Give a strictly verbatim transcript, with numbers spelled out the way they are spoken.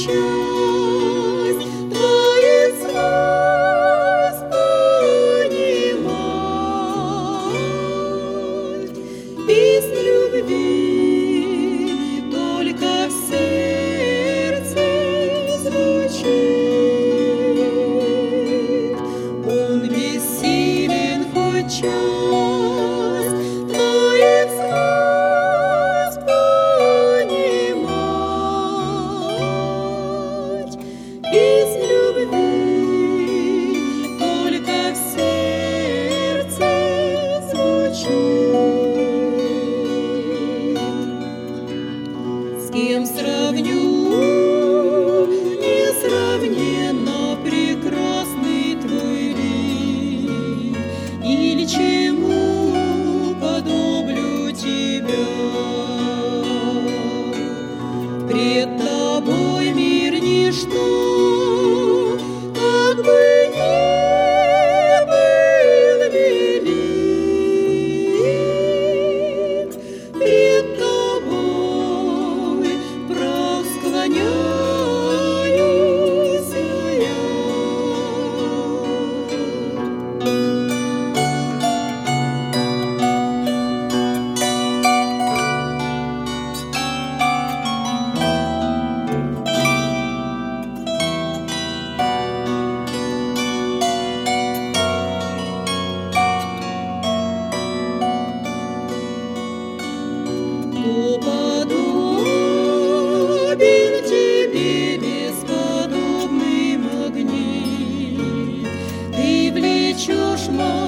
часть твоих слез понимать. Песнь любви только в сердце звучит. Он бессилен хоть часть твоих слез понимать. Песнь любви только в сердце звучит. С кем сравню несравненно прекрасный твой лик, или чему подоблю тебя? Пред тобой мир ничто, как бы ни был велик. Пред тобой прах склоняюсь я. Кто подобен тебе, бесподобный магнит? Ты влечешь